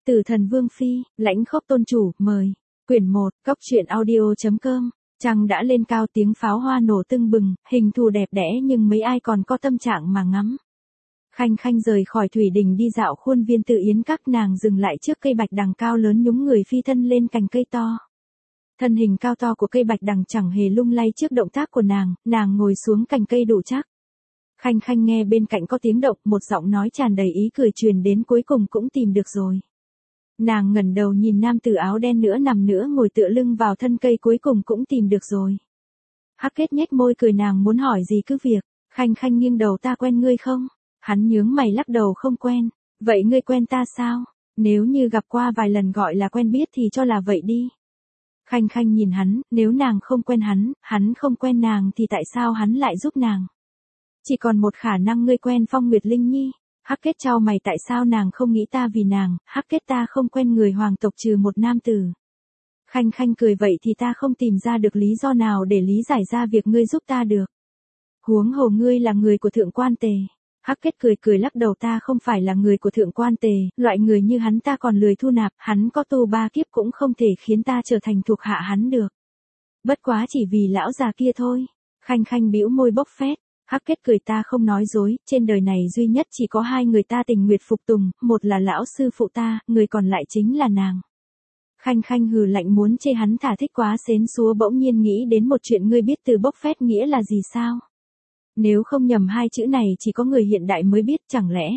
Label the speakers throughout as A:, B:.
A: Tử Thần Vương Phi, Lãnh Khốc Tôn Chủ, mời. Quyển 1, Cốc truyện audio.com. Trăng đã lên cao, tiếng pháo hoa nổ tưng bừng, hình thù đẹp đẽ nhưng mấy ai còn có tâm trạng mà ngắm. Khanh Khanh rời khỏi thủy đình đi dạo khuôn viên Tự Yến, các nàng dừng lại trước cây bạch đằng cao lớn, nhúng người phi thân lên cành cây to. Thân hình cao to của cây bạch đằng chẳng hề lung lay trước động tác của nàng ngồi xuống cành cây đủ chắc. Khanh Khanh nghe bên cạnh có tiếng động, một giọng nói tràn đầy ý cười truyền đến, cuối cùng cũng tìm được rồi. Nàng ngẩng đầu nhìn nam tử áo đen nữa nằm nữa ngồi tựa lưng vào thân cây, cuối cùng cũng tìm được rồi. Hắc Kết nhếch môi cười, nàng muốn hỏi gì cứ việc. Khanh Khanh nghiêng đầu, ta quen ngươi không? Hắn nhướng mày lắc đầu, không quen. Vậy ngươi quen ta sao? Nếu như gặp qua vài lần gọi là quen biết thì cho là vậy đi. Khanh Khanh nhìn hắn, nếu nàng không quen hắn không quen nàng thì tại sao hắn lại giúp nàng? Chỉ còn một khả năng, ngươi quen Phong Nguyệt Linh Nhi. Hắc Kết chau mày, tại sao nàng không nghĩ ta vì nàng? Hắc Kết, ta không quen người hoàng tộc trừ một nam tử. Khanh Khanh cười, vậy thì ta không tìm ra được lý do nào để lý giải ra việc ngươi giúp ta được. Huống hồ ngươi là người của Thượng Quan Tề. Hắc Kết cười lắc đầu, ta không phải là người của Thượng Quan Tề, loại người như hắn ta còn lười thu nạp, hắn có tu 3 kiếp cũng không thể khiến ta trở thành thuộc hạ hắn được. Bất quá chỉ vì lão già kia thôi. Khanh Khanh bĩu môi bốc phét. Hắc Kết cười, ta không nói dối, trên đời này duy nhất chỉ có 2 người ta tình nguyện phục tùng, một là lão sư phụ ta, người còn lại chính là nàng. Khanh Khanh hừ lạnh, muốn chê hắn thả thích quá xến xúa, bỗng nhiên nghĩ đến một chuyện, ngươi biết từ bốc phét nghĩa là gì sao? Nếu không nhầm 2 chữ này chỉ có người hiện đại mới biết, chẳng lẽ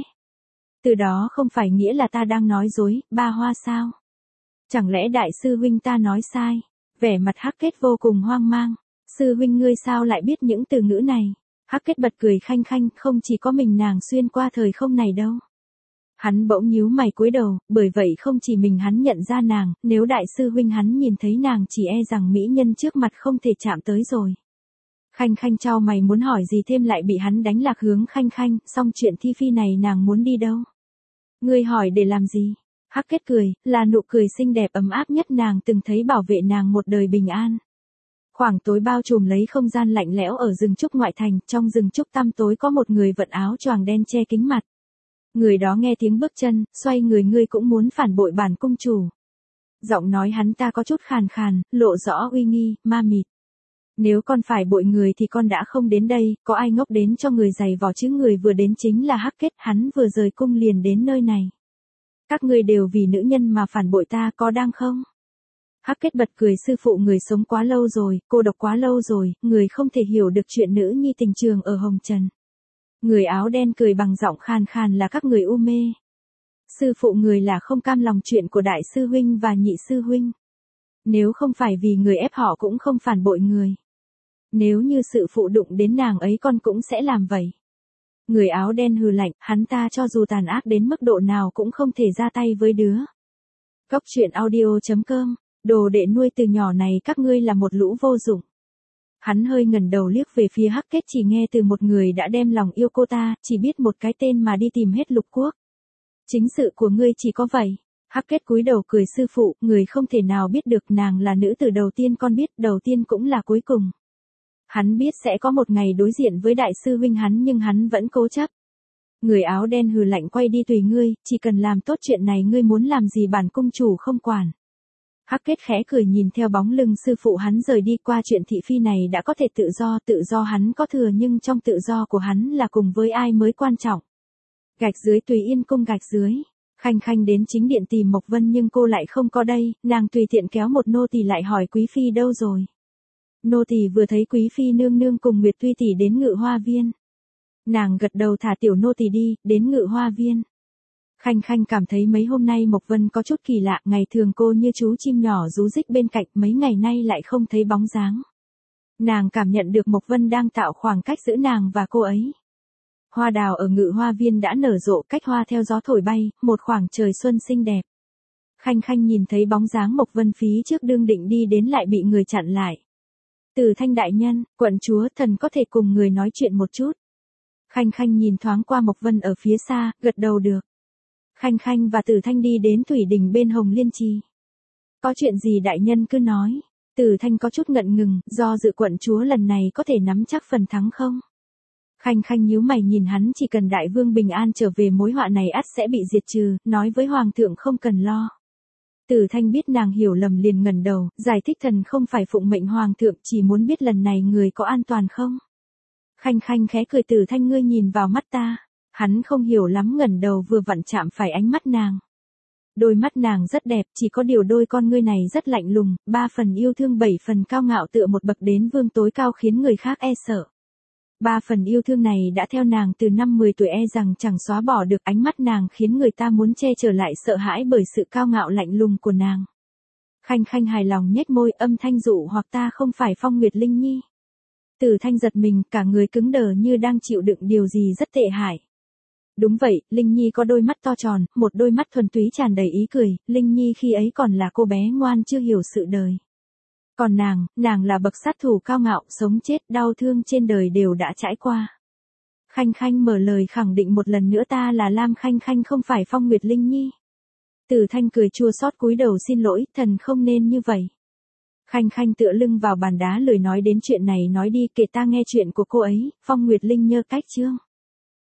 A: từ đó không phải nghĩa là ta đang nói dối, ba hoa sao? Chẳng lẽ đại sư huynh ta nói sai? Vẻ mặt Hắc Kết vô cùng hoang mang. Sư huynh ngươi sao lại biết những từ ngữ này? Hắc Kết bật cười, Khanh Khanh, không chỉ có mình nàng xuyên qua thời không này đâu. Hắn bỗng nhíu mày cúi đầu, bởi vậy không chỉ mình hắn nhận ra nàng, nếu đại sư huynh hắn nhìn thấy nàng chỉ e rằng mỹ nhân trước mặt không thể chạm tới rồi. Khanh Khanh chau mày muốn hỏi gì thêm lại bị hắn đánh lạc hướng. Khanh Khanh, xong chuyện thi phi này nàng muốn đi đâu? Ngươi hỏi để làm gì? Hắc Kết cười, là nụ cười xinh đẹp ấm áp nhất nàng từng thấy, bảo vệ nàng một đời bình an. Khoảng tối bao trùm lấy không gian lạnh lẽo ở rừng trúc ngoại thành, trong rừng trúc tăm tối có một người vận áo choàng đen che kính mặt. Người đó nghe tiếng bước chân, xoay người, ngươi cũng muốn phản bội bản cung chủ. Giọng nói hắn ta có chút khàn khàn, lộ rõ uy nghi, ma mịt. Nếu con phải bội người thì con đã không đến đây, có ai ngốc đến cho người giày vò chứ? Người vừa đến chính là Hắc Kết, hắn vừa rời cung liền đến nơi này. Các ngươi đều vì nữ nhân mà phản bội ta, có đang không? Hắc Kết bật cười, sư phụ người sống quá lâu rồi, cô độc quá lâu rồi, người không thể hiểu được chuyện nữ nhi tình trường ở hồng trần. Người áo đen cười bằng giọng khàn khàn, là các người u mê. Sư phụ người là không cam lòng chuyện của đại sư huynh và nhị sư huynh. Nếu không phải vì người ép họ cũng không phản bội người. Nếu như sự phụ đụng đến nàng ấy con cũng sẽ làm vậy. Người áo đen hừ lạnh, hắn ta cho dù tàn ác đến mức độ nào cũng không thể ra tay với đứa. Cốc truyện audio.com. Đồ đệ nuôi từ nhỏ này các ngươi là một lũ vô dụng. Hắn hơi ngẩng đầu liếc về phía Hắc Kết, chỉ nghe từ một người đã đem lòng yêu cô ta, chỉ biết một cái tên mà đi tìm hết lục quốc. Chính sự của ngươi chỉ có vậy. Hắc Kết cúi đầu cười, sư phụ, người không thể nào biết được, nàng là nữ tử đầu tiên con biết, đầu tiên cũng là cuối cùng. Hắn biết sẽ có một ngày đối diện với đại sư huynh hắn, nhưng hắn vẫn cố chấp. Người áo đen hừ lạnh, quay đi tùy ngươi, chỉ cần làm tốt chuyện này, ngươi muốn làm gì bản cung chủ không quản. Hắc Kết khẽ cười nhìn theo bóng lưng sư phụ hắn rời đi. Qua chuyện thị phi này đã có thể tự do hắn có thừa, nhưng trong tự do của hắn là cùng với ai mới quan trọng. Gạch dưới Tùy Yên cung gạch dưới. Khanh Khanh đến chính điện tìm Mộc Vân nhưng cô lại không có đây, nàng tùy tiện kéo một nô tỳ lại hỏi quý phi đâu rồi. Nô tỳ vừa thấy quý phi nương nương cùng Nguyệt Tuy tỷ đến Ngự Hoa Viên. Nàng gật đầu, thả tiểu nô tỳ đi, đến Ngự Hoa Viên. Khanh Khanh cảm thấy mấy hôm nay Mộc Vân có chút kỳ lạ, ngày thường cô như chú chim nhỏ rú rích bên cạnh, mấy ngày nay lại không thấy bóng dáng. Nàng cảm nhận được Mộc Vân đang tạo khoảng cách giữa nàng và cô ấy. Hoa đào ở Ngự Hoa Viên đã nở rộ, cách hoa theo gió thổi bay, một khoảng trời xuân xinh đẹp. Khanh Khanh nhìn thấy bóng dáng Mộc Vân phía trước, đương định đi đến lại bị người chặn lại. Tử Thanh đại nhân, quận chúa, thần có thể cùng người nói chuyện một chút. Khanh Khanh nhìn thoáng qua Mộc Vân ở phía xa, gật đầu được. Khanh Khanh và Tử Thanh đi đến thủy đình bên Hồng Liên Trì. Có chuyện gì đại nhân cứ nói. Tử Thanh có chút ngượng ngùng, do dự, quận chúa lần này có thể nắm chắc phần thắng không? Khanh Khanh nhíu mày nhìn hắn, chỉ cần đại vương bình an trở về mối họa này ắt sẽ bị diệt trừ, nói với hoàng thượng không cần lo. Tử Thanh biết nàng hiểu lầm liền ngẩng đầu, giải thích thần không phải phụng mệnh hoàng thượng, chỉ muốn biết lần này người có an toàn không. Khanh Khanh khẽ cười, Tử Thanh ngươi nhìn vào mắt ta. Hắn không hiểu lắm, ngẩng đầu vừa vặn chạm phải ánh mắt nàng. Đôi mắt nàng rất đẹp, chỉ có điều đôi con ngươi này rất lạnh lùng, 3 phần yêu thương 7 phần cao ngạo, tựa một bậc đến vương tối cao khiến người khác e sợ. 3 phần yêu thương này đã theo nàng từ năm 10 tuổi, e rằng chẳng xóa bỏ được. Ánh mắt nàng khiến người ta muốn che chở lại sợ hãi bởi sự cao ngạo lạnh lùng của nàng. Khanh Khanh hài lòng nhếch môi, âm thanh dụ hoặc ta không phải Phong Nguyệt Linh Nhi. Tử Thanh giật mình, cả người cứng đờ như đang chịu đựng điều gì rất tệ hại. Đúng vậy, Linh Nhi có đôi mắt to tròn, một đôi mắt thuần túy tràn đầy ý cười, Linh Nhi khi ấy còn là cô bé ngoan chưa hiểu sự đời. Còn nàng là bậc sát thủ cao ngạo, sống chết, đau thương trên đời đều đã trải qua. Khanh Khanh mở lời khẳng định một lần nữa, ta là Lam Khanh Khanh không phải Phong Nguyệt Linh Nhi. Tử Thanh cười chua xót cúi đầu xin lỗi, thần không nên như vậy. Khanh Khanh tựa lưng vào bàn đá lười nói đến chuyện này, nói đi, kể ta nghe chuyện của cô ấy. Phong Nguyệt Linh Nhơ cách chương.